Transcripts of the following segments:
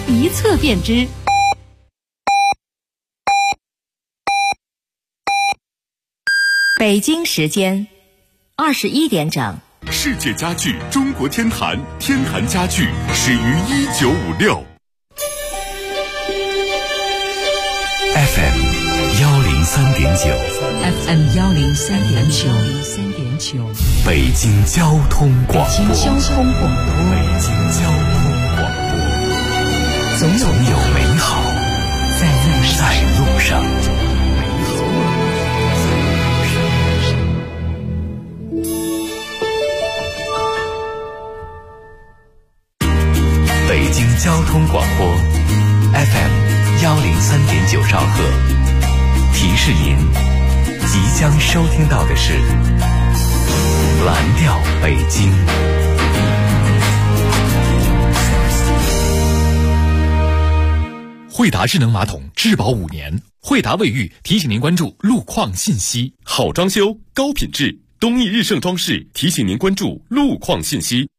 一测便知。北京时间21点整。 世界家具中国天坛，天坛家具始于1956。FM 103.9 ，FM 103.9， 北京交通广播，总有美好在路上。北京交通广播 FM 103.9兆赫，提示您即将收听到的是蓝调北京。 惠达智能马桶质保5年，惠达卫浴提醒您关注路况信息。 好装修，高品质，东义日盛装饰提醒您关注路况信息。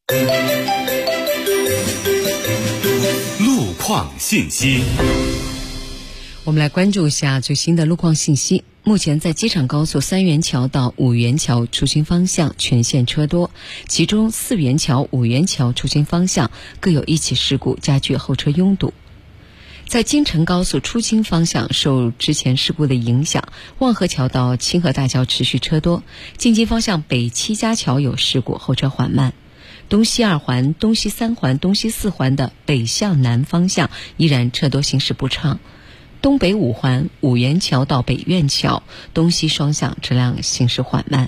路况信息， 我们来关注一下最新的路况信息。目前在机场高速3元桥到5元桥出行方向全线车多，其中4元桥、5元桥出行方向各有1起事故，加剧后车拥堵。在京承高速出京方向，受之前事故的影响，望河桥到清河大桥持续车多，进京方向北七家桥有事故，后车缓慢。东西2环、东西3环、东西4环的北向南方向依然车多，行驶不畅。东北5环5元桥到北苑桥东西双向车辆行驶缓慢。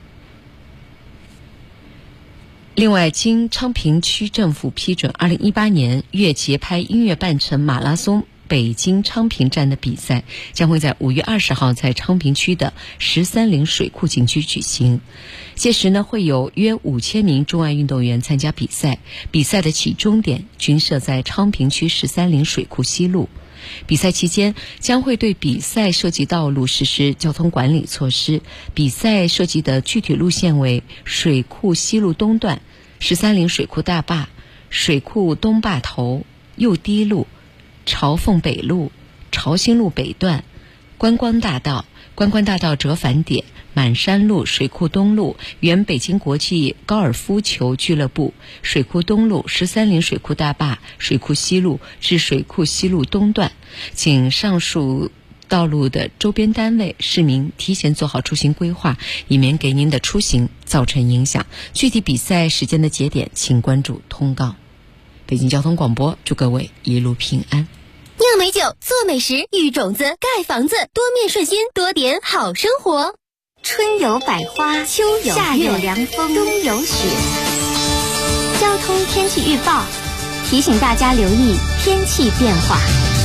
另外，经昌平区政府批准，2018年粤节拍音乐半程马拉松北京昌平站的比赛将会在5月20号在昌平区的13陵水库景区举行。届时呢，会有约5000名中外运动员参加比赛，比赛的起终点均设在昌平区13陵水库西路。比赛期间将会对比赛涉及道路实施交通管理措施，比赛涉及的具体路线为水库西路东段、13陵水库大坝、水库东坝头、右堤路、朝凤北路、朝兴路北段、观光大道、观光大道折返点、满山路、水库东路、原北京国际高尔夫球俱乐部、水库东路、13陵水库大坝、水库西路至水库西路东段。请上述道路的周边单位市民提前做好出行规划，以免给您的出行造成影响。具体比赛时间的节点请关注通告。北京交通广播祝各位一路平安。 酿美酒，做美食，育种子，盖房子，多面顺心，多点好生活。春有百花，秋有夏有凉风，冬有雪。交通天气预报提醒大家留意天气变化。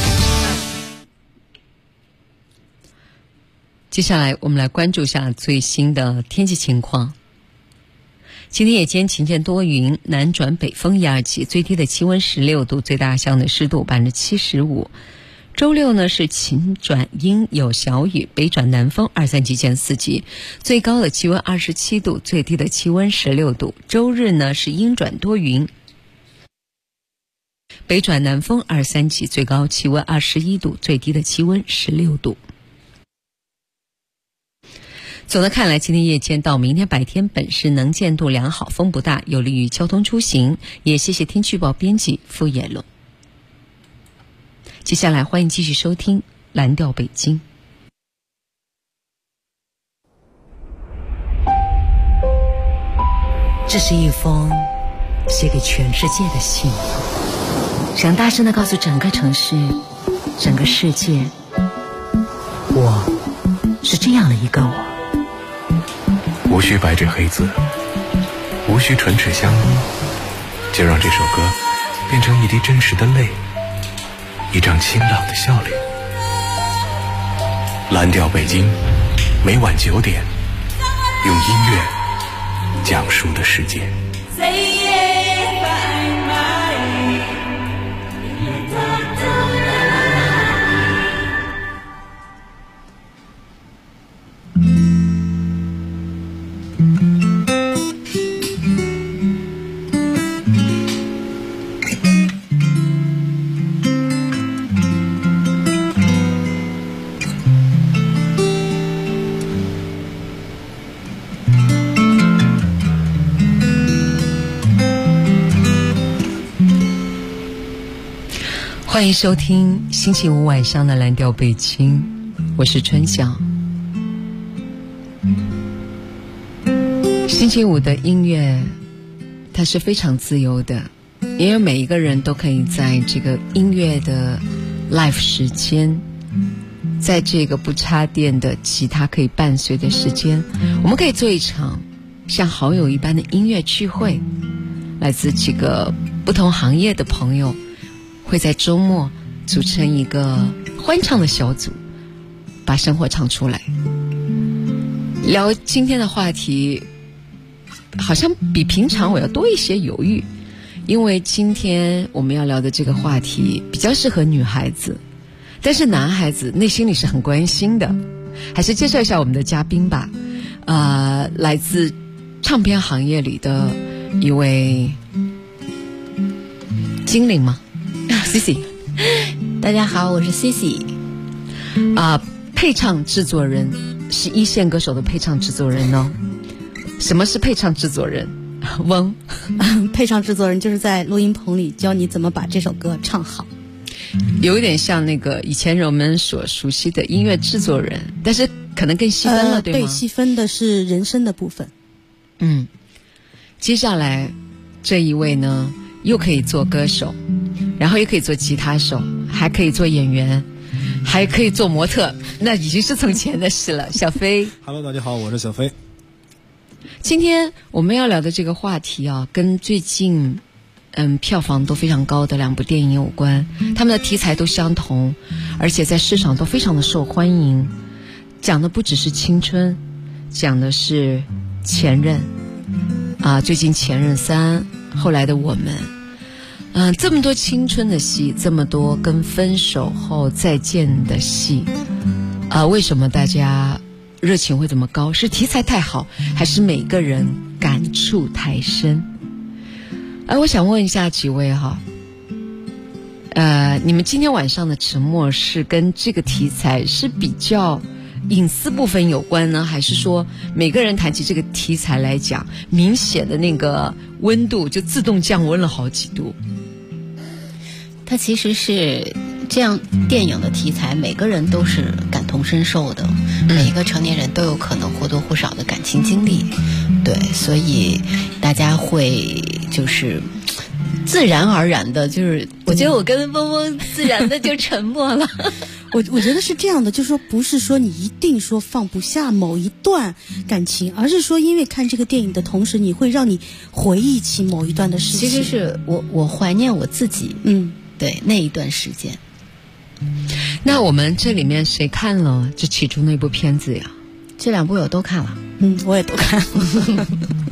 接下来我们来关注一下最新的天气情况。今天夜间晴间多云，南转北风1、2级，最低的气温16度，最大相对湿度75%。周六呢是晴转阴有小雨，北转南风2、3级见4级，最高的气温27度，最低的气温16度。周日呢是阴转多云，北转南风2、3级，最高气温21度，最低的气温16度。总的看来，今天夜间到明天白天本市能见度良好，风不大，有利于交通出行。也谢谢天气预报编辑傅野龙。接下来欢迎继续收听蓝调北京。这是一封写给全世界的信，想大声地告诉整个城市、整个世界，我是这样的一个我。 无需白纸黑字，无需唇齿相依，就让这首歌变成一滴真实的泪，一张清朗的笑脸。蓝调北京，每晚9点，用音乐讲述的世界。 欢迎收听星期五晚上的蓝调北京，我是春晓。星期五的音乐它是非常自由的，因为每一个人都可以在这个音乐的 live 时间，在这个不插电的其他可以伴随的时间，我们可以做一场像好友一般的音乐聚会，来自几个不同行业的朋友会在周末组成一个欢唱的小组，把生活唱出来。聊今天的话题好像比平常我要多一些犹豫，因为今天我们要聊的这个话题比较适合女孩子，但是男孩子内心里是很关心的。还是介绍一下我们的嘉宾吧。来自唱片行业里的一位精灵吗？Cici， 大家好，我是 Cici。 配唱制作人，是一线歌手的配唱制作人哦。什么是配唱制作人？翁， 配唱制作人就是在录音棚里教你怎么把这首歌唱好。 有一点像那个以前我们所熟悉的音乐制作人，但是可能更细分了，对吗？ 对，细分的是人声的部分。 接下来这一位呢，又可以做歌手，然后又可以做吉他手，还可以做演员，还可以做模特，那已经是从前的事了。小飞 Hello， 大家好，我是小飞。 今天我们要聊的这个话题啊，跟最近票房都非常高的两部电影有关，他们的题材都相同，而且在市场都非常的受欢迎。讲的不只是青春，讲的是前任最近前任3，后来的我们。这么多青春的戏，这么多跟分手后再见的戏，为什么大家热情会这么高？是题材太好，还是每个人感触太深？我想问一下几位哈，你们今天晚上的沉默是跟这个题材是比较隐私部分有关呢，还是说每个人谈起这个题材来讲，明显的那个温度就自动降温了好几度？ 它其实是这样，电影的题材每个人都是感同身受的，每一个成年人都有可能或多或少的感情经历，对，所以大家会就是自然而然的，就是我觉得我跟嗡嗡自然的就沉默了。 我觉得是这样的，就是说不是说你一定说放不下某一段感情，而是说因为看这个电影的同时，你会让你回忆起某一段的事情。 其实是我怀念我自己，对那一段时间。 那我们这里面谁看了这其中那部片子呀？ 这两部我都看了， 我也都看了。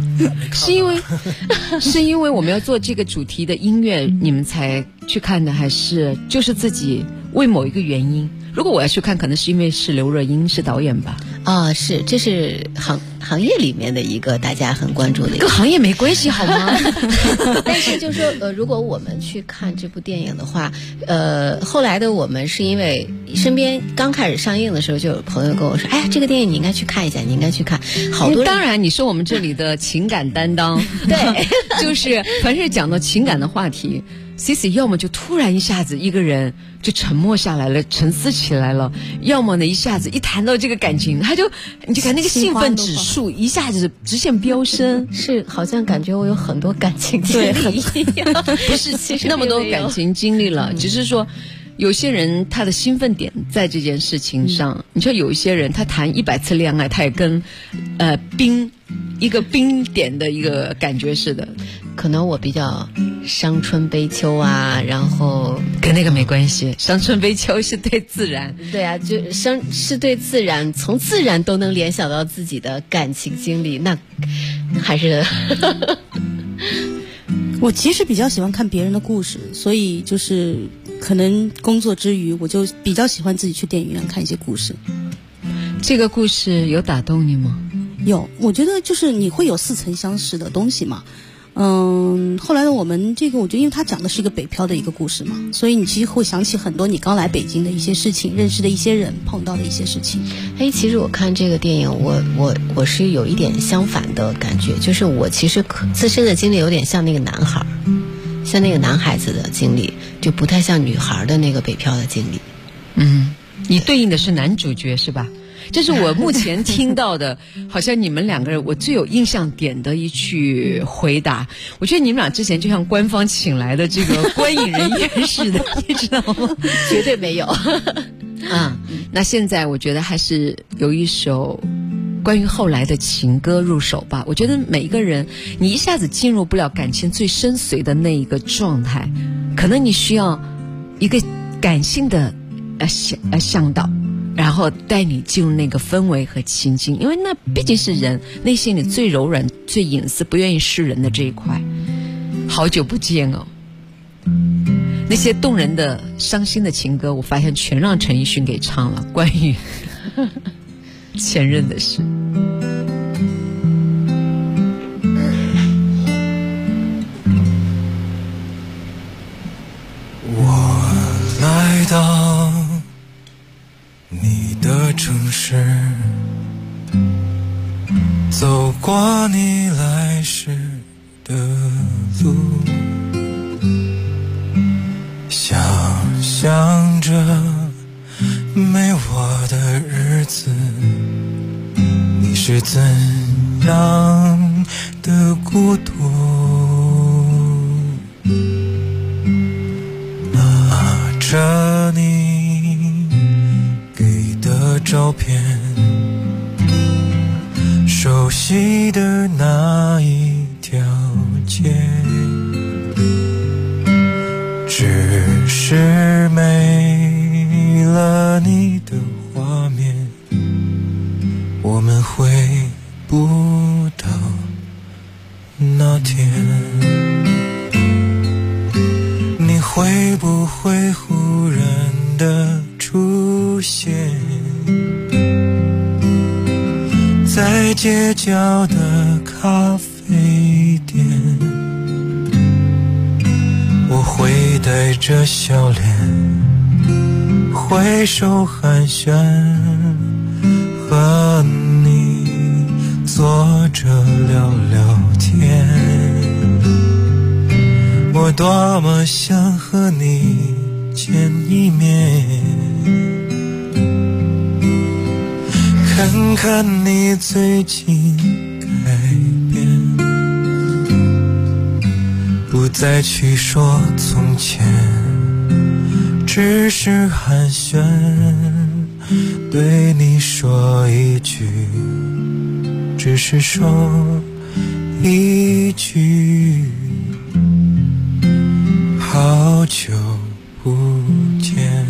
是因为我们要做这个主题的音乐，你们才去看的，还是就是自己为某一个原因？如果我要去看，可能是因为是刘若英是导演吧？ 是，这是行业里面的一个大家很关注的一个， 跟行业没关系好吗？ 但是就说如果我们去看这部电影的话，后来的我们是因为身边刚开始上映的时候，就有朋友跟我说，哎，这个电影你应该去看一下，你应该去看。好多人当然你说我们这里的情感担当， 对， 就是凡是讲到情感的话题，Cici 要么就突然一下子一个人就沉默下来了，沉思起来了，要么呢一下子一谈到这个感情，你就看那个兴奋指数一下子直线飙升， 是好像感觉我有很多感情经历一样， 不是其实那么多感情经历了，只是说有些人他的兴奋点在这件事情上，你说有一些人他谈100次恋爱，他也跟一个冰点的一个感觉似的。 可能我比较伤春悲秋啊，然后跟那个没关系，伤春悲秋是对自然。 对啊，是对自然，从自然都能联想到自己的感情经历，那还是我其实比较喜欢看别人的故事，所以就是可能工作之余，我就比较喜欢自己去电影院看一些故事。 这个故事有打动你吗？ 有，我觉得就是你会有似曾相识的东西嘛。后来呢，我们这个我觉得因为他讲的是一个北漂的一个故事嘛，所以你其实会想起很多你刚来北京的一些事情，认识的一些人，碰到的一些事情。 其实我看这个电影，我是有一点相反的感觉，就是我其实自身的经历有点像那个男孩， 像那个男孩子的经历就不太像女孩的那个北漂的经历。 你对应的是男主角是吧？这是我目前听到的好像你们两个人我最有印象点的一句回答。我觉得你们俩之前就像官方请来的这个观影人员似的，你知道吗？ 绝对没有。 那现在我觉得还是有一首关于后来的情歌入手吧。我觉得每一个人你一下子进入不了感情最深邃的那一个状态，可能你需要一个感性的向导，然后带你进入那个氛围和情境，因为那毕竟是人内心里最柔软最隐私不愿意示人的这一块。好久不见哦，那些动人的伤心的情歌我发现全让陈奕迅给唱了，关于前任的事。 我来到你的城市，走过你来时的路，想象着没我的日子，你是怎样的孤独。拿着你给的照片，熟悉的那一条街，只是没了你的画面，我们回不到那天。你会不会忽然的出现在街角的咖啡店？我会带着笑脸挥手寒暄，和你坐着聊聊天。我多么想和你见一面，看看你最近改变，不再去说从前，只是寒暄，对你说一句，只是说一句，好久不见。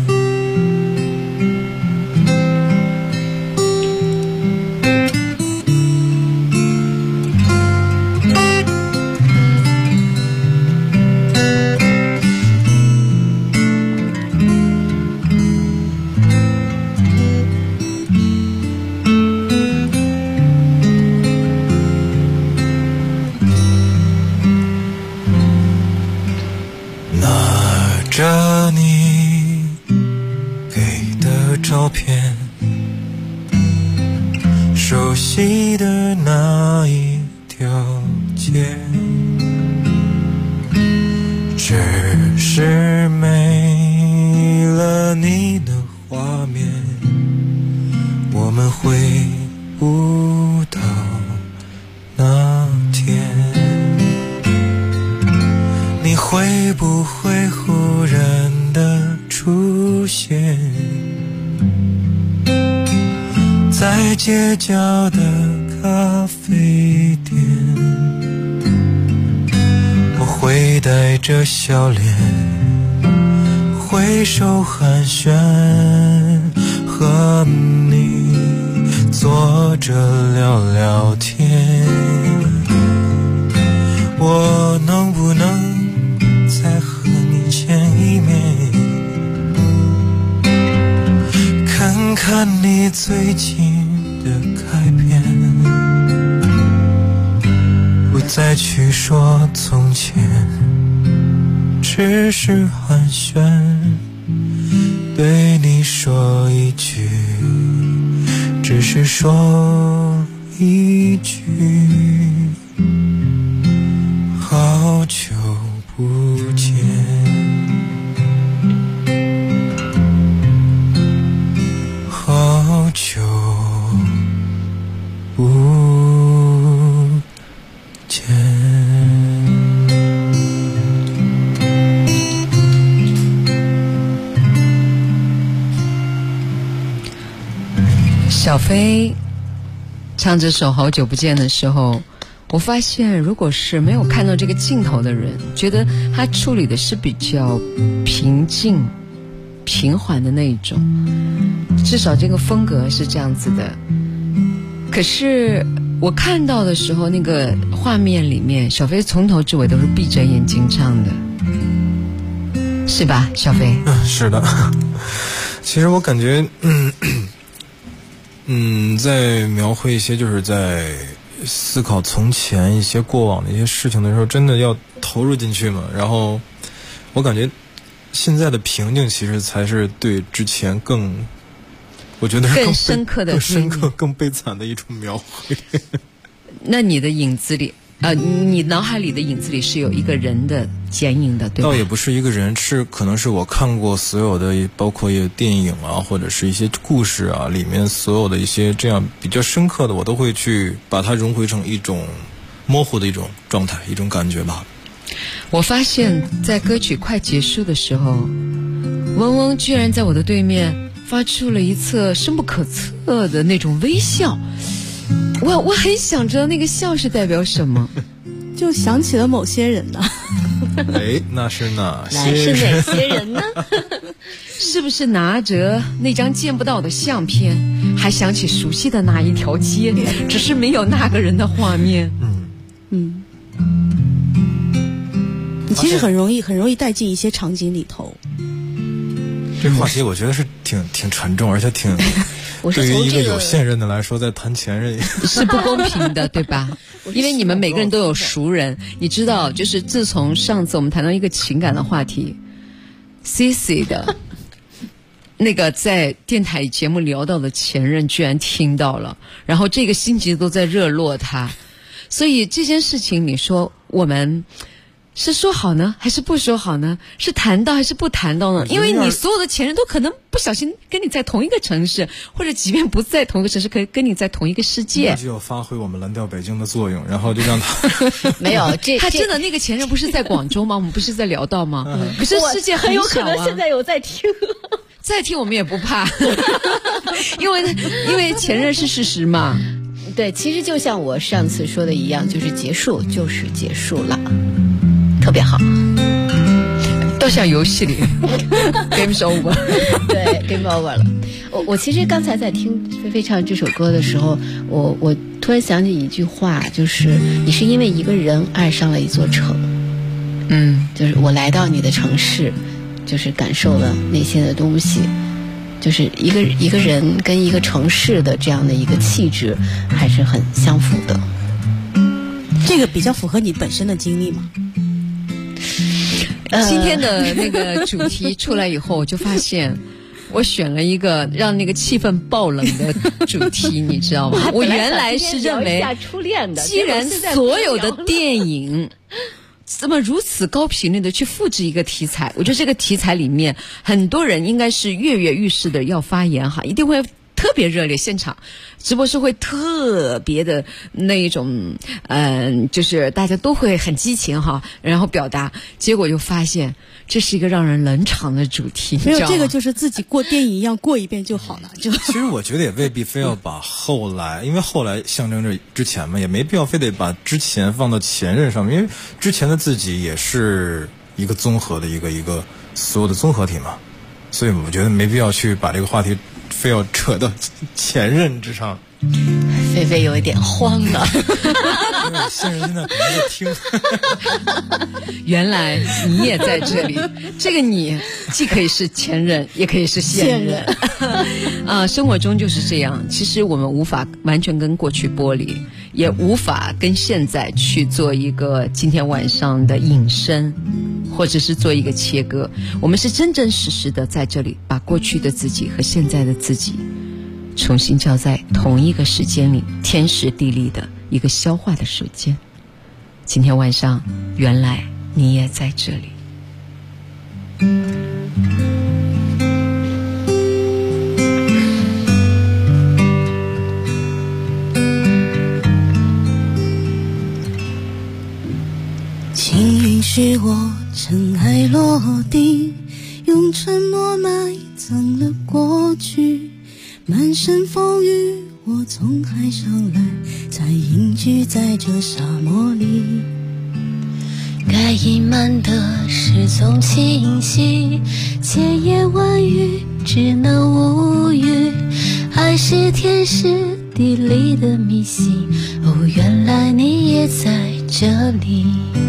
着你给的照片，熟悉的那一条街，只是没了你的画面，我们回不到那天。你会不会忽然的出现在街角的咖啡店？我会带着笑脸挥手寒暄，和你坐着聊聊天。我能不能再和你见一面，看看你最近的改变，不再去说从前，只是寒暄，对你说一句，只是说一句，好久不小飞唱这首《好久不见》的时候，我发现如果是没有看到这个镜头的人，觉得他处理的是比较平静平缓的那一种，至少这个风格是这样子的。可是我看到的时候，那个画面里面小飞从头至尾都是闭着眼睛唱的，是吧小飞？ 是的。其实我感觉在描绘一些就是在思考从前一些过往的一些事情的时候，真的要投入进去嘛。然后我感觉现在的平静其实才是对之前我觉得是更深刻的、 更深刻、更悲惨的一种描绘。 那你的影子里，你脑海里的影子里是有一个人的剪影的，对吧？ 倒也不是一个人，可能是我看过所有的，包括一电影啊，或者是一些故事啊，里面所有的一些这样比较深刻的，我都会去把它融汇成一种模糊的一种状态，一种感觉吧。 我发现在歌曲快结束的时候，嗡嗡居然在我的对面发出了一侧深不可测的那种微笑。我很想知道那个笑是代表什么， 就想起了某些人呢。 那是哪些人？是哪些人呢？ 是不是拿着那张见不到的相片，还想起熟悉的那一条街，只是没有那个人的画面？ 你其实很容易带进一些场景里头。 这话题我觉得是挺沉重，而且挺对于一个有现任的来说，在谈前任是不公平的，对吧？因为你们每个人都有熟人，你知道，就是自从上次我们谈到一个情感的话题 ，Cici 的那个在电台节目聊到的前任居然听到了，然后这个心情都在热络他，所以这件事情你说我们是说好呢还是不说好呢？是谈到还是不谈到呢？因为你所有的前任都可能不小心跟你在同一个城市，或者即便不在同一个城市，可以跟你在同一个世界。 那就要发挥我们蓝调北京的作用，然后就让他没有他真的那个前任不是在广州吗？我们不是在聊到吗？可是世界很小啊， 很有可能现在有在听。 再听我们也不怕，因为前任是事实嘛。 对，其实就像我上次说的一样，就是结束就是结束了，特别好。 都像游戏里，Game's over。 对 ，Game over 了。我其实刚才在听菲菲唱这首歌的时候，我突然想起一句话，就是你是因为一个人爱上了一座城。就是我来到你的城市，就是感受了那些的东西，就是一个人跟一个城市的这样的一个气质还是很相符的。 这个比较符合你本身的经历嘛。 今天的那个主题出来以后，我就发现我选了一个让那个气氛爆冷的主题，你知道吗？我原来是认为，既然所有的电影这么如此高频率的去复制一个题材，我觉得这个题材里面很多人应该是跃跃欲试的要发言哈，一定会特别热烈，现场直播是会特别的那一种，就是大家都会很激情哈，然后表达，结果就发现这是一个让人冷场的主题。 没有，这个就是自己过电影一样过一遍就好了。其实我觉得也未必非要把后来，因为后来象征着之前嘛，也没必要非得把之前放到前任上面，因为之前的自己也是一个综合的一个所有的综合体嘛，所以我觉得没必要去把这个话题非要扯到前任之上。 菲菲有一点慌了， 因为现任现在可能在听。 原来你也在这里，这个你既可以是前任，也可以是现任。生活中就是这样。其实我们无法完全跟过去剥离，也无法跟现在去做一个今天晚上的引申，或者是做一个切割。我们是真真实实的在这里，把过去的自己和现在的自己重新交在同一个时间里，天时地利的一个消化的时间。今天晚上，原来你也在这里。 请允许我尘埃落定，用沉默埋葬了过去， 满身风雨，我从海上来，才隐居在这沙漠里。 该隐瞒的事总清晰，千言万语只能无语。爱是天时地利的迷信，哦，原来你也在这里。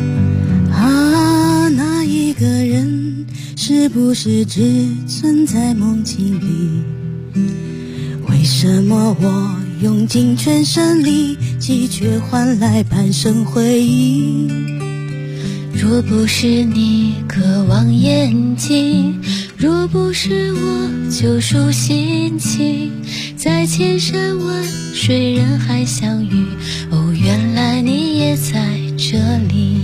啊，那一个人是不是只存在梦境里？为什么我用尽全身力气，却换来半生回忆？ 若不是你渴望眼睛，若不是我救赎心情，在千山万水人海相遇，哦，原来你也在这里。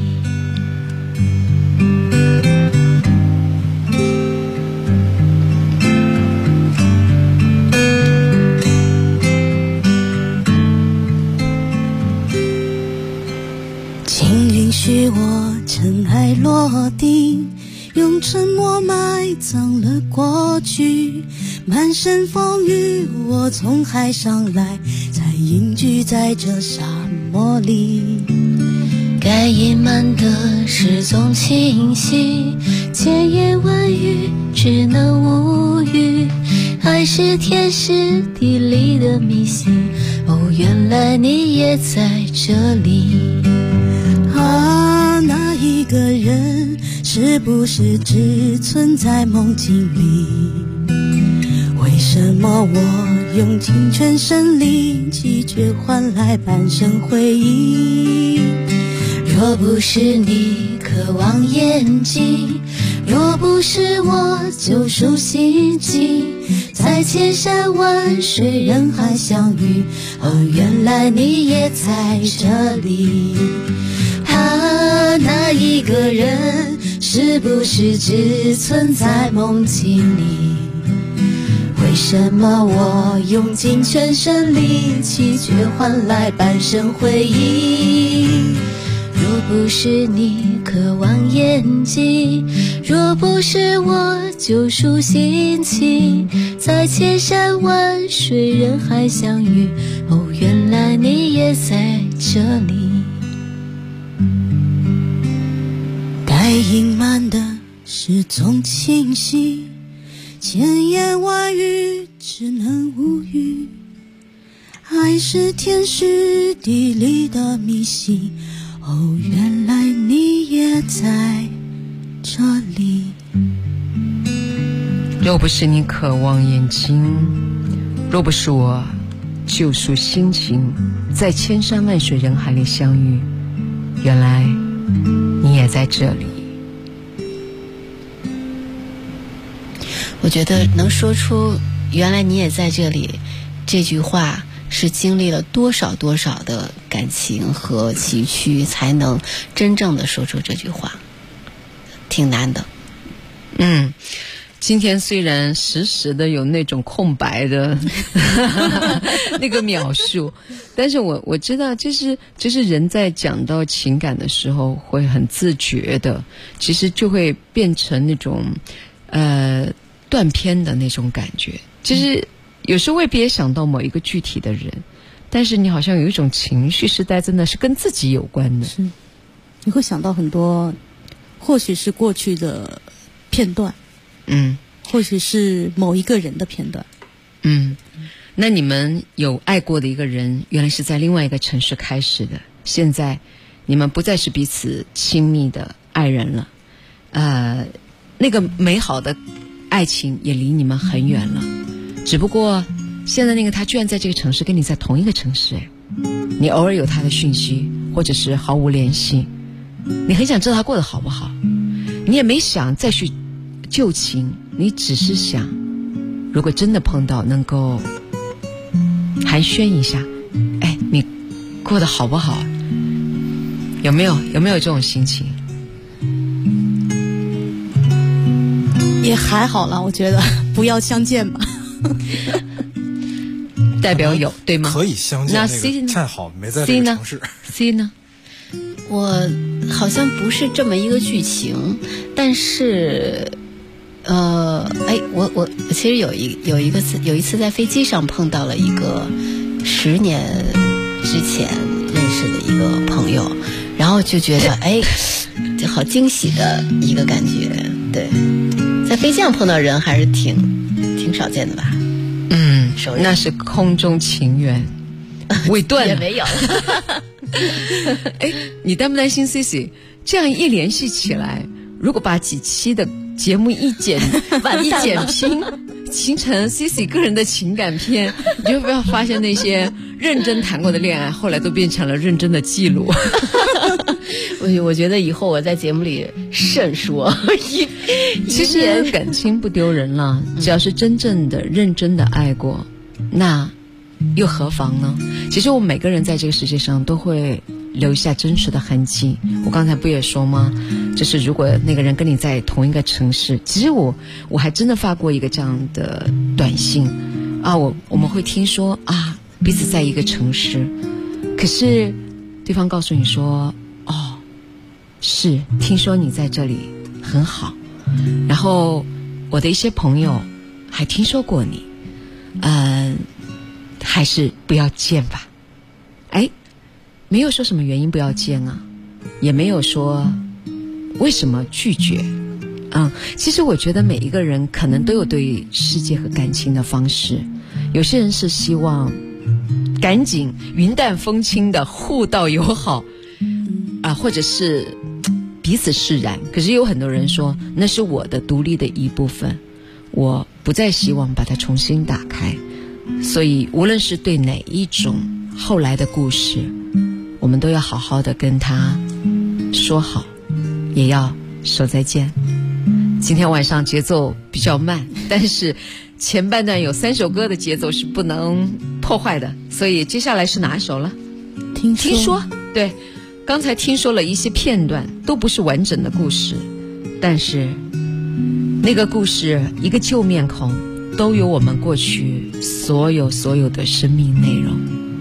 请允许我尘埃落定，用沉默埋葬了过去。满身风雨，我从海上来，才隐居在这沙漠里。 该隐瞒的事总清晰，千言万语只能无语。爱是天时地利的迷信，哦，原来你也在这里。 啊，那一个人是不是只存在梦境里？为什么我用尽全身力气，却换来半生回忆？ 若不是你渴望眼睛，若不是我救赎心情，在千山万水人海相遇，哦，原来你也在这里。啊，那一个人是不是只存在梦境里？为什么我用尽全身力气，却换来半生回忆？若不是你渴望眼睛，若不是我救赎心情，在千山万水人海相遇，哦，原来你也在这里。 该隐瞒的事总清晰，千言万语只能无语。爱是天时地利的迷信，哦，原来你也在这里。 若不是你渴望眼睛，若不是我救赎心情，在千山万水人海里相遇，原来你也在这里。 我觉得能说出原来你也在这里这句话，是经历了多少的感情和崎岖，才能真正的说出这句话，挺难的。 今天虽然时时的有那种空白的那个描述，但是我知道就是人在讲到情感的时候会很自觉的，其实就会变成那种断片的那种感觉。其实有时候未必也想到某一个具体的人，但是你好像有一种情绪是真的是跟自己有关的。 是，你会想到很多，或许是过去的片段，或许是某一个人的片段。 那你们有爱过的一个人，原来是在另外一个城市开始的，现在你们不再是彼此亲密的爱人了，那个美好的爱情也离你们很远了，只不过现在那个他居然在这个城市跟你在同一个城市，你偶尔有他的讯息，或者是毫无联系，你很想知道他过得好不好，你也没想再去旧情，你只是想如果真的碰到能够寒暄一下，你过得好不好，有没有这种心情？ 也还好了，我觉得不要相见吧。 代表有对吗？ 可以相见， 那 C 呢？ 恰好没在这个城市。 C 呢？ 我好像不是这么一个剧情，但是我其实有一次在飞机上碰到了一个10年之前认识的一个朋友，然后就觉得就好惊喜的一个感觉。对，在飞机上碰到人还是挺少见的吧？ 那是空中情缘，尾断也没有。 你担不担心 Cici 这样一联系起来，如果把几期的节目一剪拼，形成 Cici 个人的情感片，你就不要发现那些认真谈过的恋爱，后来都变成了认真的记录。 我觉得以后我在节目里慎说。 其实感情不丢人了，只要是真正的认真的爱过，那又何妨呢？其实我们每个人在这个世界上都会留下真实的痕迹。我刚才不也说吗？就是如果那个人跟你在同一个城市，其实我还真的发过一个这样的短信啊，我们会听说啊彼此在一个城市，可是对方告诉你说是听说你在这里很好，然后我的一些朋友还听说过你，还是不要见吧。没有说什么原因不要见啊，也没有说为什么拒绝。其实我觉得每一个人可能都有对世界和感情的方式，有些人是希望赶紧云淡风轻的互道友好或者是彼此释然，可是有很多人说那是我的独立的一部分，我不再希望把它重新打开。所以无论是对哪一种后来的故事，我们都要好好的跟他说好，也要说再见。今天晚上节奏比较慢，但是前半段有3首歌的节奏是不能破坏的，所以接下来是哪一首了？听说，对，刚才听说了一些片段，都不是完整的故事，但是那个故事一个旧面孔都有我们过去所有的生命内容。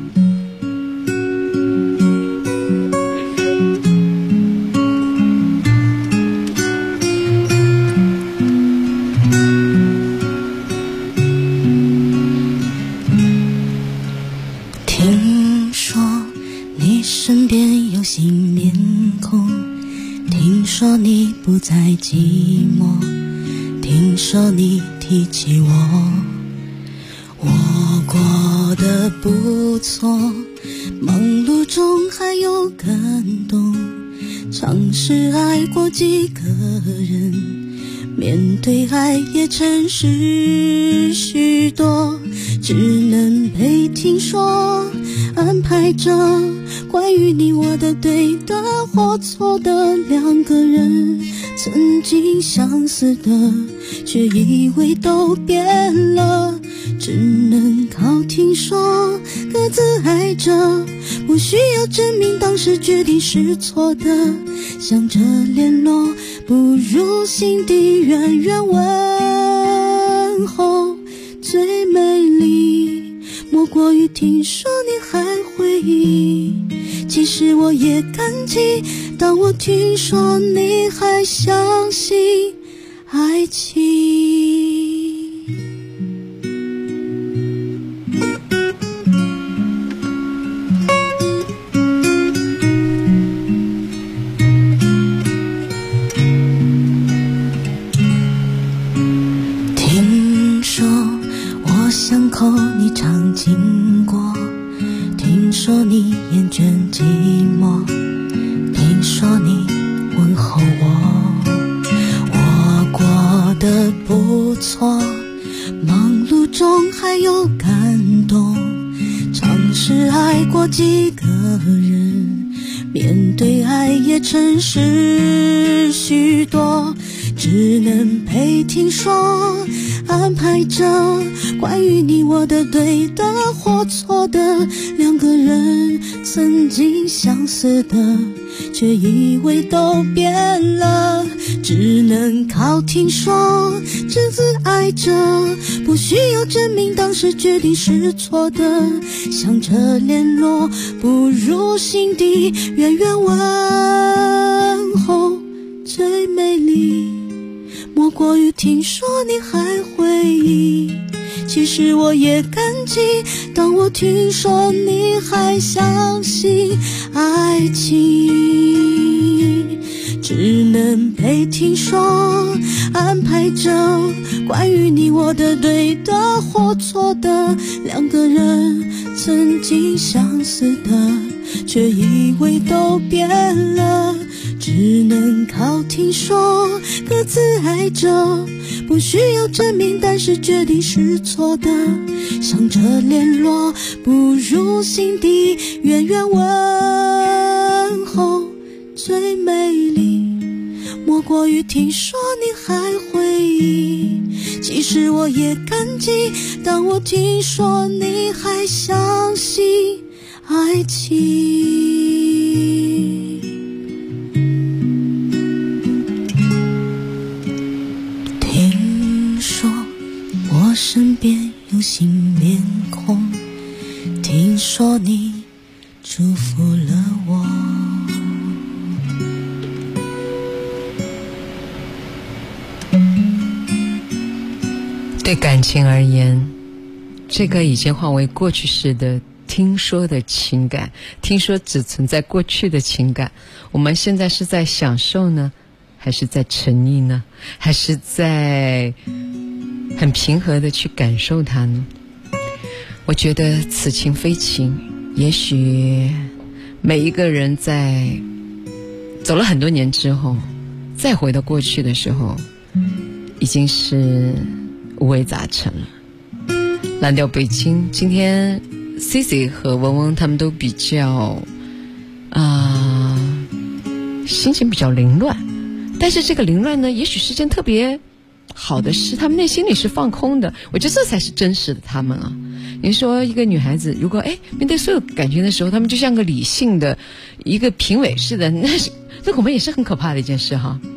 听说你身边有新面孔，听说你不再寂寞，听说你提起我过得不错，忙碌中还有感动，尝试爱过几个人，面对爱也诚实许多，只能被听说，安排着关于你我的对的或错的两个人，曾经相似的却以为都变了，只能靠听说，各自爱着，不需要证明当时决定是错的，想着联络不如心底远远问候，最美丽莫过于听说你还回忆，其实我也感激，当我听说你还相信爱情。听说我巷口你常经过，听说你厌倦寂寞，听说你问候我过得不错，忙碌中还有感动，尝试爱过几个人，面对爱也诚实许多，只能陪听说，安排着关于你我的对的或错的两个人，曾经相似的却以为都变了，只能靠听说，各自爱着，不需要证明当时决定是错的，想着联络不如心底远远问候，最美丽莫过于听说你还回忆。其实我也感激，当我听说你还相信爱情，只能被听说安排着关于你我的对的或错的，两个人曾经相似的，却以为都变了，只能靠听说各自爱着，不需要证明，但是决定是错的，想着联络不如心底远远问候最美丽，莫过于听说你还回忆。其实我也感激，当我听说你还相信爱情。听说我身边有新面孔，听说你祝福了我。 对感情而言，这个已经化为过去式的听说的情感，听说只存在过去的情感，我们现在是在享受呢，还是在沉溺呢，还是在很平和的去感受它呢？我觉得此情非情，也许每一个人在走了很多年之后，再回到过去的时候，已经是五味杂陈了。蓝调北京，今天 Cici 和嗡嗡他们都比较心情比较凌乱，但是这个凌乱呢，也许是件特别好的事，他们内心里是放空的，我觉得这才是真实的他们啊。你说一个女孩子如果面对所有感情的时候，他们就像个理性的一个评委似的，那恐怕也是很可怕的一件事哈。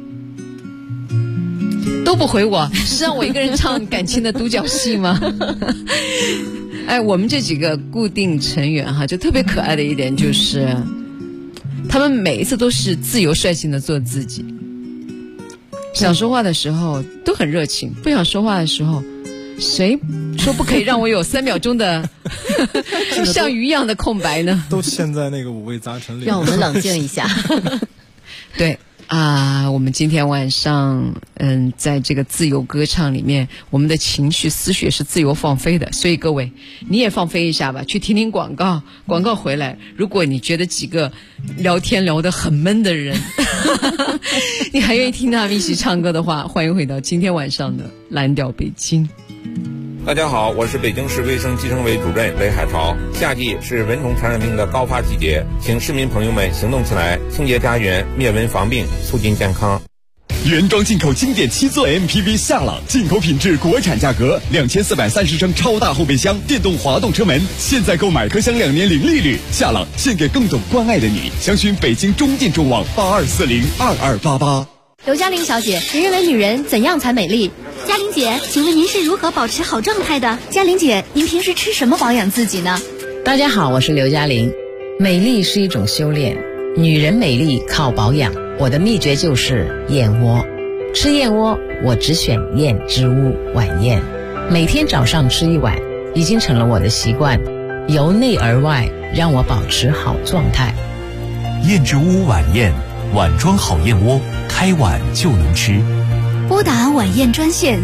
都不回我，是让我一个人唱感情的独角戏吗？我们这几个固定成员哈，就特别可爱的一点就是，他们每一次都是自由率性的做自己，想说话的时候都很热情，不想说话的时候，谁说不可以让我有3秒钟的像鱼一样的空白呢？ 都陷在那个五味杂陈里， 让我们冷静一下。 对我们今天晚上在这个自由歌唱里面，我们的情绪思绪是自由放飞的，所以各位你也放飞一下吧，去听听广告，广告回来，如果你觉得几个聊天聊得很闷的人你还愿意听他们一起唱歌的话，欢迎回到今天晚上的蓝调北京。 大家好，我是北京市卫生计生委主任雷海潮。夏季是蚊虫传染病的高发季节，请市民朋友们行动起来，清洁家园，灭蚊防病，促进健康。 原装进口经典7座 MPV 夏朗，进口品质，国产价格，2430升超大后备箱，电动滑动车门，现在购买可享2年零利率。夏朗献给更懂关爱的你，详询北京中电中网82402288。 刘嘉玲小姐，您认为女人怎样才美丽？嘉玲姐，请问您是如何保持好状态的？嘉玲姐，您平时吃什么保养自己呢？ 大家好，我是刘嘉玲。美丽是一种修炼，女人美丽靠保养。我的秘诀就是燕窝。吃燕窝，我只选燕之屋晚宴，每天早上吃1碗，已经成了我的习惯，由内而外让我保持好状态。 燕之屋晚宴，碗装好燕窝，开碗就能吃。 拨打晚宴专线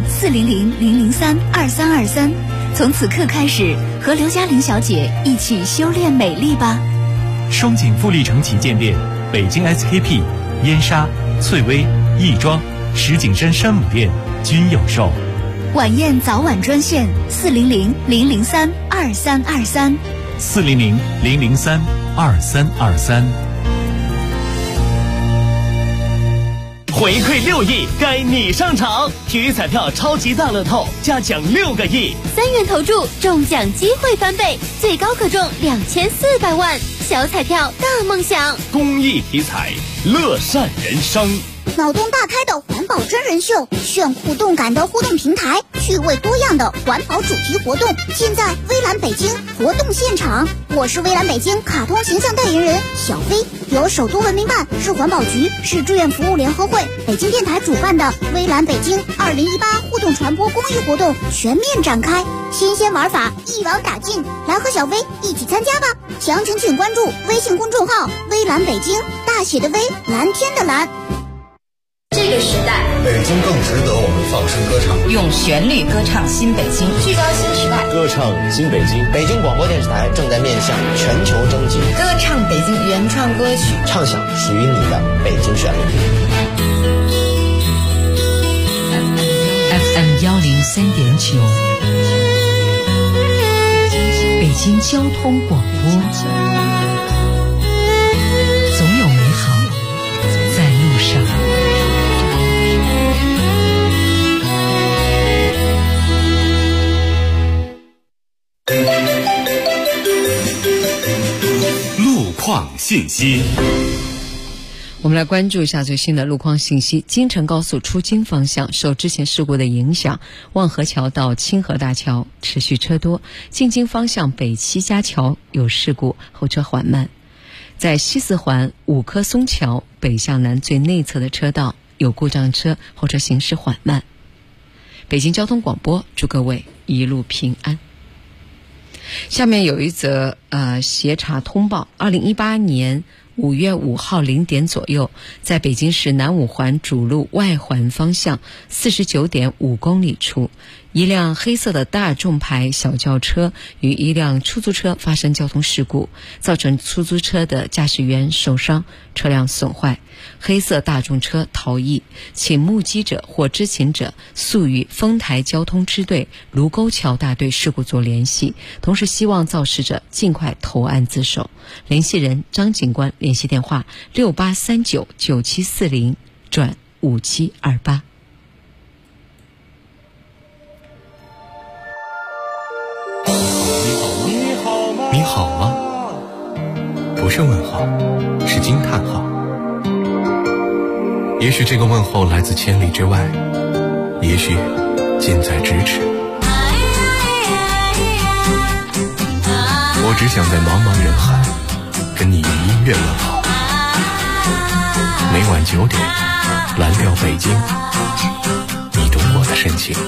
400-003-2323，从此刻开始和刘嘉玲小姐一起修炼美丽吧。 双井富力城旗舰店、北京 SKP、燕莎、翠微、亦庄、石景山山姆店均有售。 晚宴早晚专线400-003-2323， 400-003-2323。 回馈6亿，该你上场！体育彩票超级大乐透加奖6个亿 ，3元投注中奖机会翻倍，最高可中2400万，小彩票大梦想。 公益体彩，乐善人生。 脑洞大开的环保真人秀，炫酷动感的互动平台，趣味多样的环保主题活动，尽在微蓝北京活动现场。我是微蓝北京卡通形象代言人小飞，由首都文明办、市环保局、市志愿服务联合会、北京电台主办的微蓝北京2018互动传播公益活动全面展开，新鲜玩法一网打尽，来和小飞一起参加吧！详情请关注微信公众号微蓝北京，大写的微，蓝天的蓝。 这个时代， 北京更值得我们放声歌唱， 用旋律歌唱新北京，聚焦新时代， 歌唱新北京。 北京广播电视台正在面向全球征集， 歌唱北京原创歌曲， 唱响属于你的北京旋律。 FM 103.9，北京交通广播，总有美好在路上。 路况信息， 我们来关注一下最新的路况信息。京承高速出京方向受之前事故的影响，望河桥到清河大桥持续车多，进京方向北七家桥有事故，后车缓慢。在西四环五棵松桥北向南最内侧的车道有故障车，后车行驶缓慢。北京交通广播祝各位一路平安。下面有一则协查通报：2018年5月5号0点左右，在北京市南五环主路外环方向49.5公里处，一辆黑色的大众牌小轿车与一辆出租车发生交通事故，造成出租车的驾驶员受伤，车辆损坏，黑色大众车逃逸，请目击者或知情者速与丰台交通支队卢沟桥大队事故组联系，同时希望肇事者尽快投案自首。联系人张警官，联系电话68399740-5728。 你好吗？不是问号，是惊叹号。也许这个问候来自千里之外，也许近在咫尺。我只想在茫茫人海跟你用音乐问好。每晚9点，蓝调北京，你懂我的深情。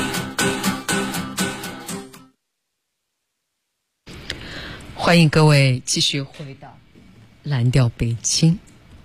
欢迎各位继续回到蓝调北京。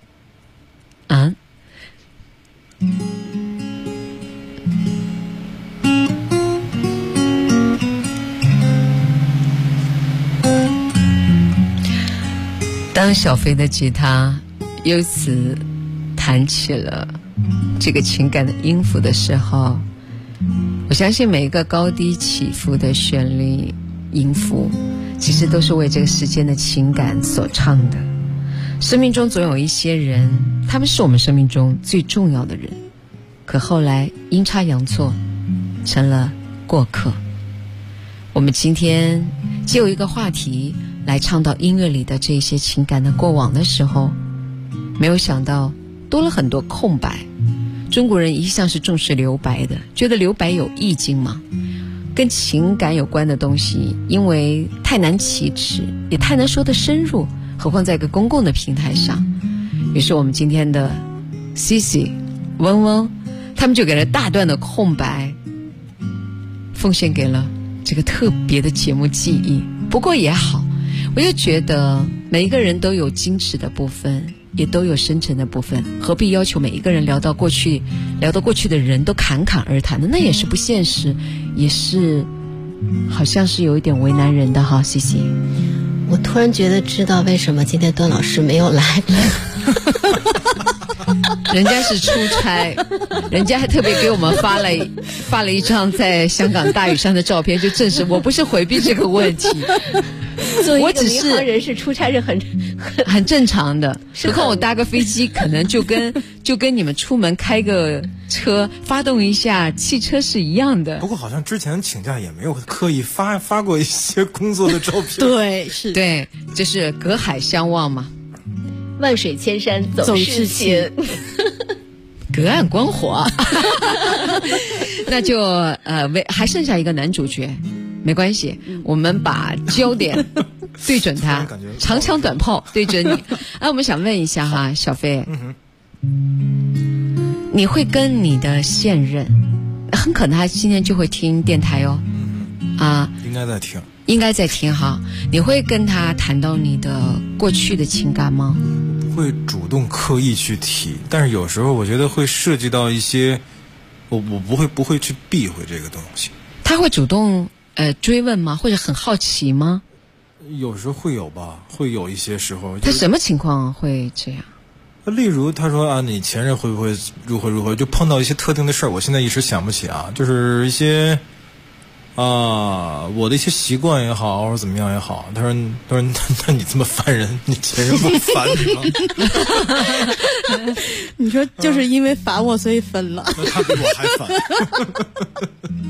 当小飞的吉他由此弹起了这个情感的音符的时候，我相信每一个高低起伏的旋律音符其实都是为这个世间的情感所唱的。生命中总有一些人，他们是我们生命中最重要的人，可后来阴差阳错成了过客。我们今天借由一个话题来倡导音乐里的这些情感的过往的时候，没有想到多了很多空白。中国人一向是重视留白的，觉得留白有意境嘛。跟情感有关的东西，因为太难启齿，也太难说得深入，何况在一个公共的平台上。于是我们今天的 Cici、嗡嗡，他们就给了大段的空白，奉献给了这个特别的节目记忆。不过也好，我也觉得每一个人都有矜持的部分，也都有深沉的部分，何必要求每一个人聊到过去的人都侃侃而谈的？那也是不现实，也是好像是有一点为难人的哈。西西， 我突然觉得知道为什么今天段老师没有来了。 人家是出差，人家还特别给我们发了一张在香港大屿山的照片，就证实我不是回避这个问题。 我只是民航人士出差是很正常的，何况我搭个飞机可能就跟你们出门开个车发动一下汽车是一样的。 不过好像之前请假也没有刻意发过一些工作的照片。 对，是对，就是隔海相望嘛， 万水千山走世情。 隔岸观火。那就还剩下一个男主角，没关系，我们把焦点对准他，长枪短炮对准你。我们想问一下哈，小飞，你会跟你的现任，很可能他今天就会听电台哦，应该在听哈，你会跟他谈到你的过去的情感吗？ 不会主动刻意去提，但是有时候我觉得会涉及到一些，我不会去避讳这个东西。 他会主动追问吗？或者很好奇吗？ 有时候会有吧，会有一些时候。 他什么情况会这样？ 例如他说啊，你前任会不会如何，就碰到一些特定的事儿，我现在一时想不起啊，就是一些我的一些习惯也好，或者怎么样也好。他说那你这么烦人，你前任不烦你吗？ 你说就是因为烦我所以分了。 那他比我还烦。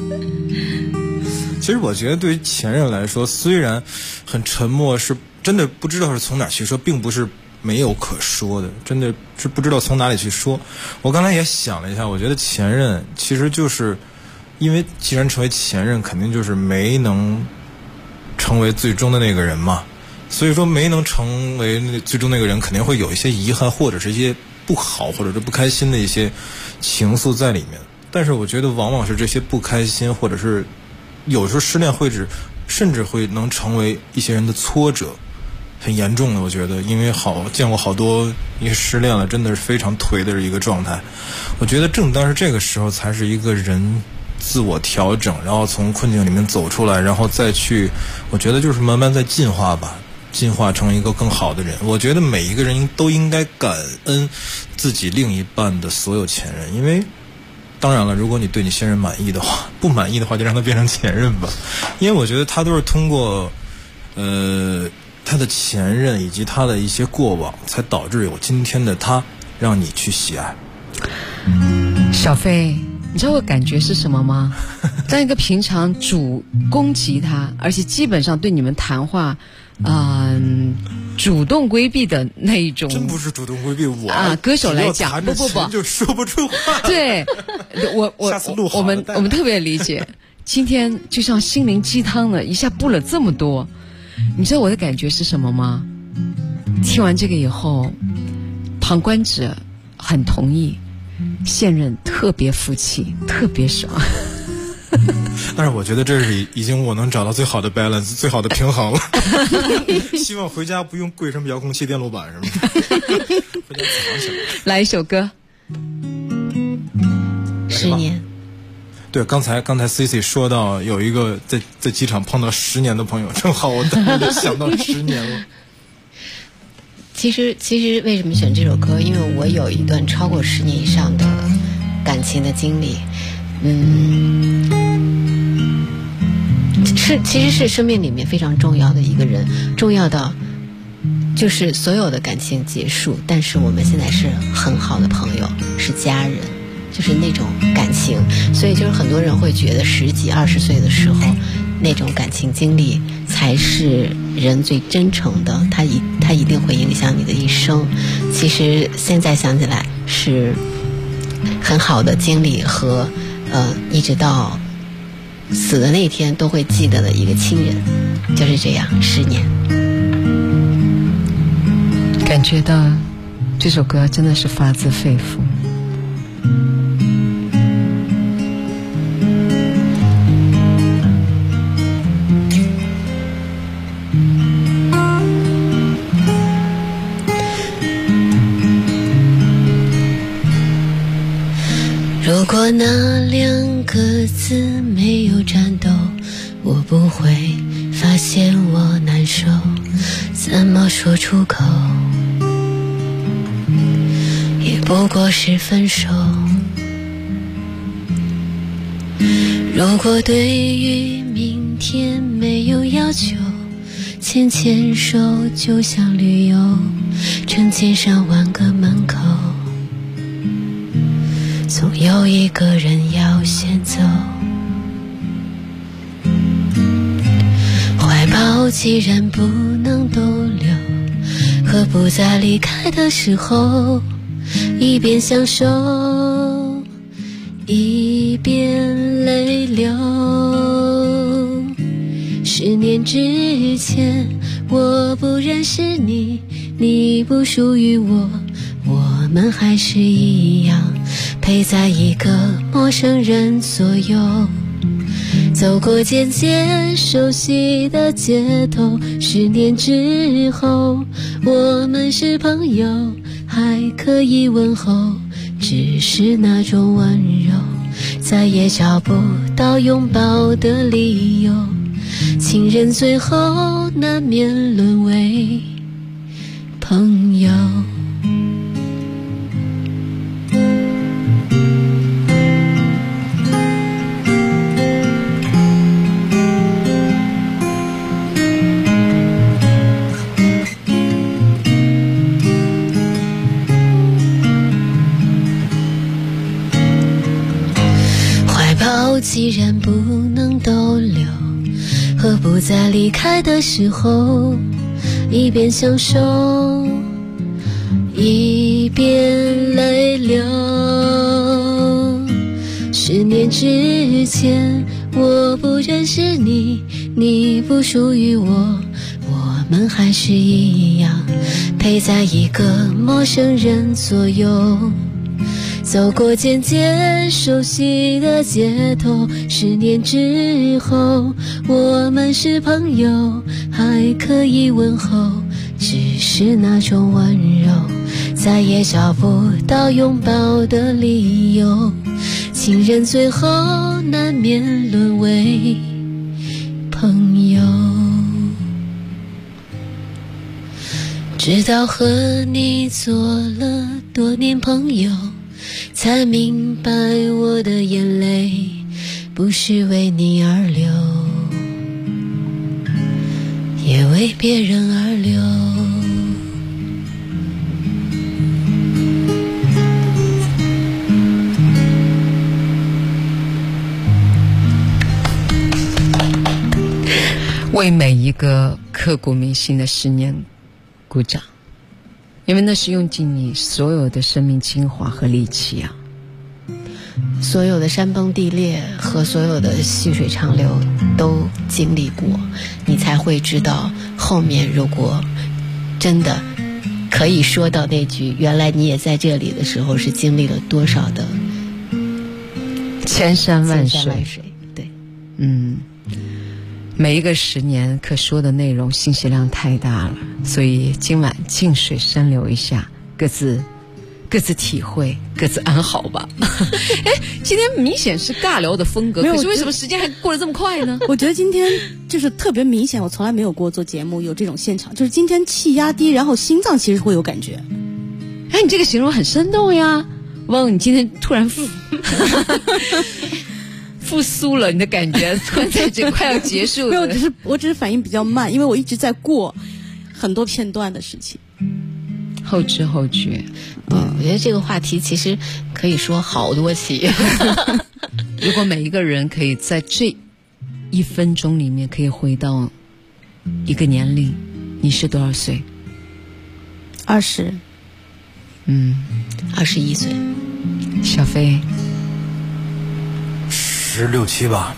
其实我觉得对于前任来说，虽然很沉默，是真的不知道是从哪去说，并不是没有可说的，真的是不知道从哪里去说。我刚才也想了一下，我觉得前任其实就是因为既然成为前任，肯定就是没能成为最终的那个人嘛，所以说没能成为最终那个人，肯定会有一些遗憾，或者是一些不好，或者是不开心的一些情愫在里面。但是我觉得往往是这些不开心，或者是有时候失恋甚至会能成为一些人的挫折，很严重的。我觉得因为见过好多因为失恋了真的是非常颓的一个状态。我觉得正当是这个时候，才是一个人自我调整，然后从困境里面走出来，然后再去，我觉得就是慢慢在进化吧，进化成一个更好的人。我觉得每一个人都应该感恩自己另一半的所有前任，因为当然了，如果你对你现任满意的话，不满意的话就让他变成前任吧。因为我觉得他都是通过他的前任以及他的一些过往，才导致有今天的他，让你去喜爱。 小飞，你知道我感觉是什么吗？当一个平常主攻击他，而且基本上对你们谈话主动规避的那一种， 真不是主动规避我歌手来讲，不就说不出话。 对，我们特别理解。今天就像心灵鸡汤了，一下布了这么多，你知道我的感觉是什么吗？听完这个以后，旁观者很同意，现任特别服气，特别爽。 但是我觉得这是已经我能找到最好的 balance， 最好的平衡了。希望回家不用跪什么遥控器电路板什么的。回家藏起来。 来一首歌。 10年。 对，刚才 CC 说到有一个在机场碰到10年的朋友，正好我当时就想到10年了。 其实为什么选这首歌？因为我有一段超过10年以上的感情的经历。其实是生命里面非常重要的一个人，重要到就是所有的感情结束，但是我们现在是很好的朋友，是家人，就是那种感情。所以就是很多人会觉得10几20岁的时候那种感情经历才是人最真诚的，它一定会影响你的一生。其实现在想起来是很好的经历和一直到死的那一天都会记得的一个亲人，就是这样10年。 感觉到这首歌真的是发自肺腑。 如果那2个字没有颤抖，我不会发现我难受，怎么说出口，也不过是分手。如果对于明天没有要求，牵牵手就像旅游，成千上万个门口，总有一个人要先走。怀抱既然不能逗留，何不在离开的时候一边享受流。10年之前，我不认识你，你不属于我，我们还是一样陪在一个陌生人左右，走过渐渐熟悉的街头。10年之后，我们是朋友，还可以问候，只是那种温柔再也找不到拥抱的理由，情人最后难免沦为朋友。既然不能逗留，何不在离开的时候一边享受一边泪流。10年之前，我不认识你，你不属于我，我们还是一样陪在一个陌生人左右，走过渐渐熟悉的街头。10年之后，我们是朋友，还可以问候，只是那种温柔再也找不到拥抱的理由，情人最后难免沦为朋友。直到和你做了多年朋友，才明白我的眼泪不是为你而流，也为别人而流。 为每一个刻骨铭心的10年鼓掌，因为那是用尽你所有的生命精华和力气啊！ 所有的山崩地裂和所有的细水长流都经历过，你才会知道后面如果真的可以说到那句原来你也在这里的时候，是经历了多少的千山万水。 对， 每一个10年可说的内容信息量太大了，所以今晚静水深流一下，各自体会，各自安好吧。今天明显是尬聊的风格，可是为什么时间还过得这么快呢？ 我觉得今天就是特别明显，我从来没有过做节目有这种现场，就是今天气压低，然后心脏其实会有感觉。 你这个形容很生动呀，汪，你今天突然复苏了，你的感觉突然在这快要结束了。 没有，我只是反应比较慢，因为我一直在过很多片段的事情。 后知后觉。 我觉得这个话题其实可以说好多期。 如果每一个人可以在这1分钟里面可以回到一个年龄，你是多少岁 ？20。 21岁。 小飞 16、17吧。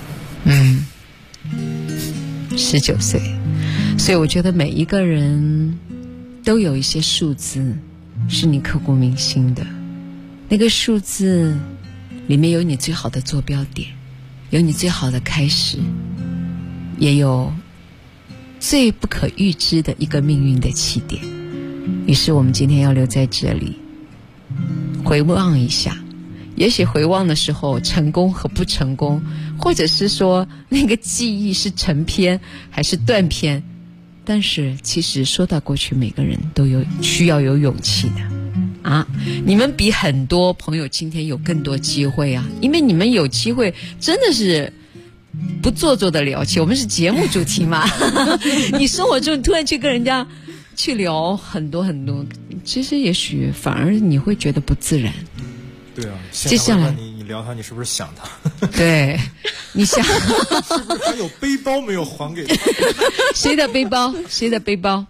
19岁。所以我觉得每一个人都有一些数字是你刻骨铭心的，那个数字里面有你最好的坐标点，有你最好的开始，也有最不可预知的一个命运的起点。于是我们今天要留在这里回望一下，也许回望的时候成功和不成功，或者是说那个记忆是成篇还是断篇，但是其实说到过去，每个人都需要有勇气的啊！你们比很多朋友今天有更多机会啊，因为你们有机会真的是不做作的聊起，我们是节目主题嘛。你生活中突然去跟人家去聊很多很多，其实也许反而你会觉得不自然。 对啊， 接下来你聊他，你是不是想他？ 对，你想是不是还有背包没有还给他？ 谁的背包？谁的背包？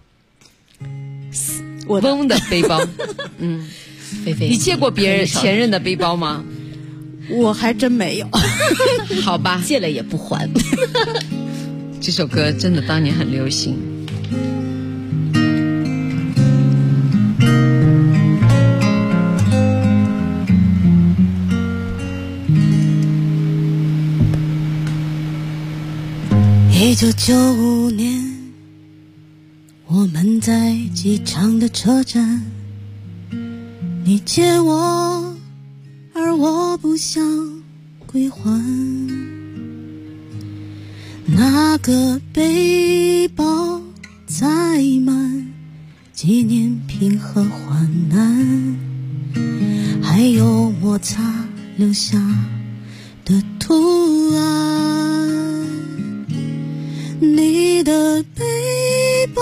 翁的背包。 菲菲， 你借过别人前任的背包吗？ 我还真没有。 好吧， 借了也不还。 这首歌真的当年很流行。 1995年，我们在机场的车站，你接我，而我不想归还。那个背包载满纪念品和患难，还有摩擦留下的图案。你的背包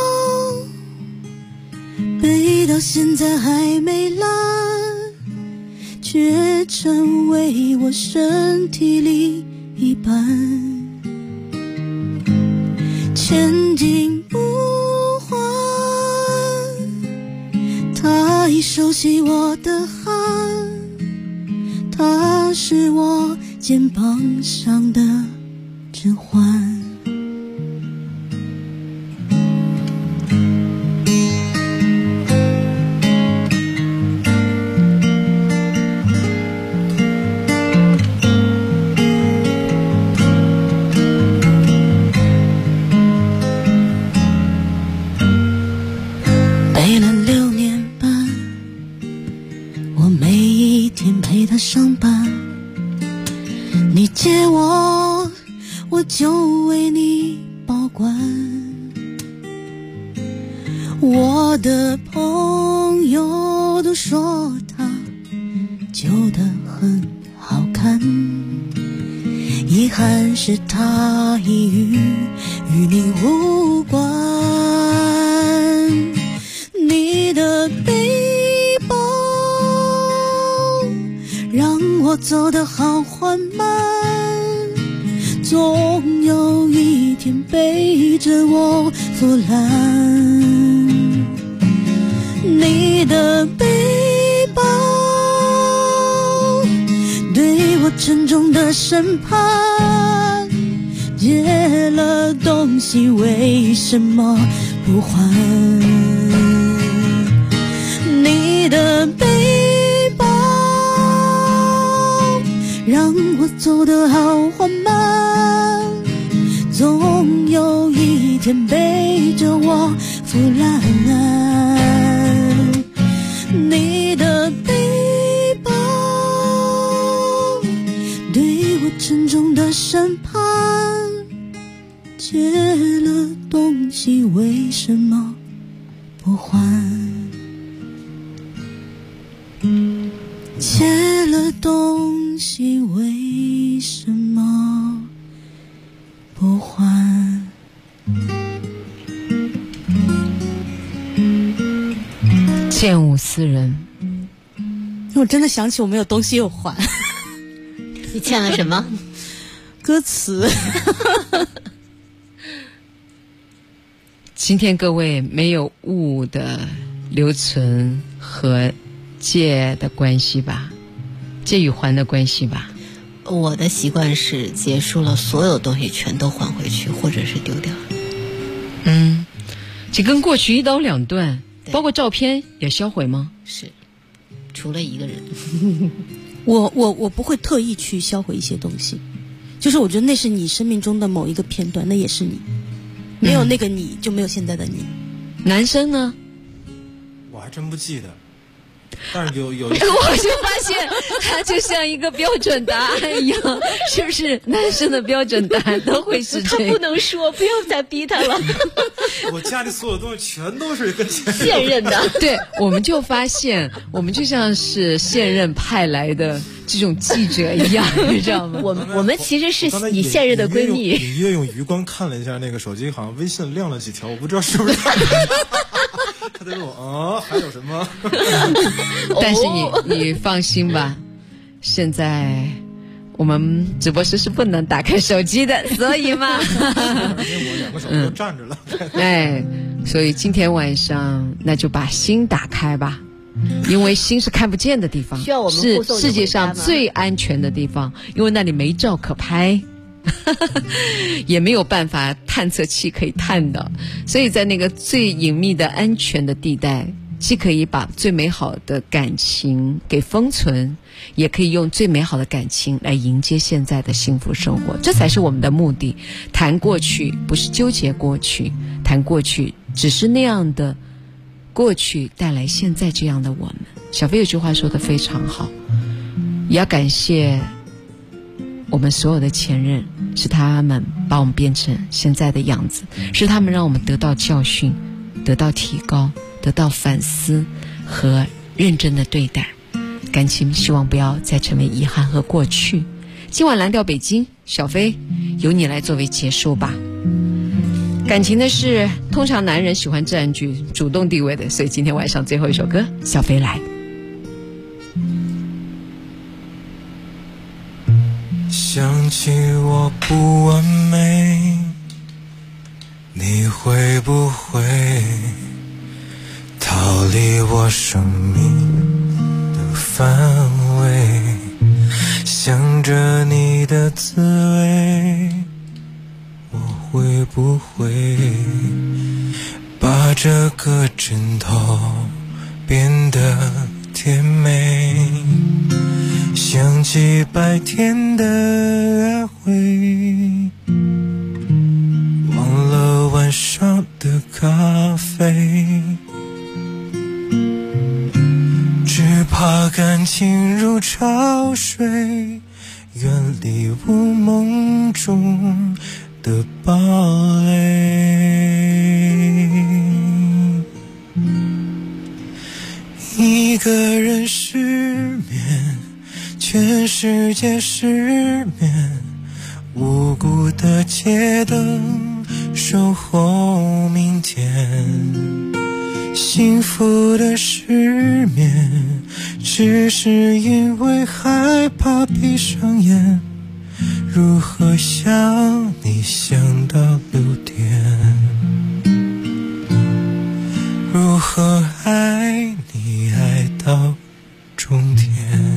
背到现在还没烂，却成为我身体里一半。千金不换，他已熟悉我的汗，他是我肩膀上的指环。上班，你接我，我就为你保管。我的朋友都说他旧得很好看，遗憾是他已与你无关。你的背包让我走得好缓慢，总有一天背着我腐烂。你的背包对我沉重的审判，借了东西为什么不还？你的背让我走得好缓慢，总有一天背着我腐烂。你的背包对我沉重的审判，借了东西为什么不还？借了东西为什么不还？ 见物思人。 我真的想起我没有东西又还。 你欠了什么？ 歌词。 今天各位没有物的留存和借的关系吧，借与还的关系吧。 我的习惯是结束了所有东西全都还回去，或者是丢掉。 就跟过去一刀两断，包括照片也销毁吗？ 是，除了一个人。 我不会特意去销毁一些东西，就是我觉得那是你生命中的某一个片段，那也是你，没有那个你就没有现在的你。 男生呢？ 我还真不记得。但是有我就发现他就像一个标准答案一样，是不是？男生的标准答案都会是这个。 他不能说，不要再逼他了。 我家里所有东西全都是跟现任的。 对，我们就发现我们就像是现任派来的这种记者一样，你知道吗？ 我们其实是你现任的闺蜜。 隐约用余光看了一下那个手机，好像微信亮了几条，我不知道是不是他。他在问我还有什么？ 但是你放心吧，现在我们直播室是不能打开手机的，所以嘛， 我2个手都站着了。 所以今天晚上那就把心打开吧。 因为心是看不见的地方， 需要我们是护送你世界上回家吗最安全的地方，因为那里没照可拍。也没有办法探测器可以探的，所以在那个最隐秘的安全的地带，既可以把最美好的感情给封存，也可以用最美好的感情来迎接现在的幸福生活，这才是我们的目的。谈过去不是纠结过去，谈过去只是那样的过去带来现在这样的我们。小飞有句话说得非常好，也要感谢我们所有的前任，是他们把我们变成现在的样子，是他们让我们得到教训，得到提高，得到反思和认真的对待。感情希望不要再成为遗憾和过去。今晚蓝调北京，小飞由你来作为结束吧。感情的事，通常男人喜欢占据主动地位的，所以今天晚上最后一首歌，小飞来。 想起我不完美，你会不会逃离我生命的范围？想着你的滋味，我会不会把这个枕头变得甜美？想起白天的约会，忘了晚上的咖啡，只怕感情如潮水，远离我梦中的堡垒。一个人失眠，全世界失眠，无辜的街灯守候明天。幸福的失眠，只是因为害怕闭上眼。如何想你想到6点？如何爱你爱到终点？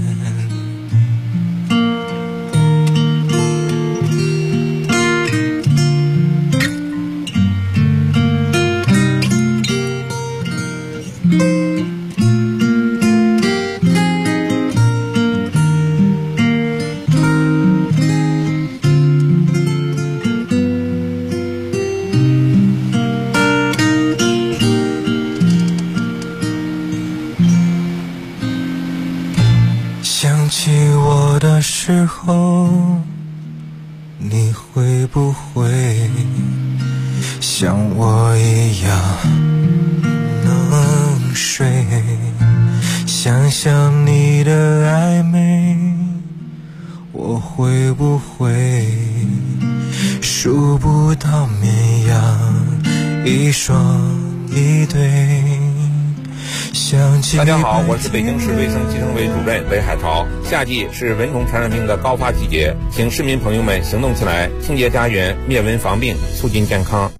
想起我的时候，你会不会像我一样能睡？想想你的暧昧，我会不会数不到绵羊一双一对？ 大家好，我是北京市卫生计生委主任韦海潮。夏季是蚊虫传染病的高发季节，请市民朋友们行动起来，清洁家园，灭蚊防病，促进健康。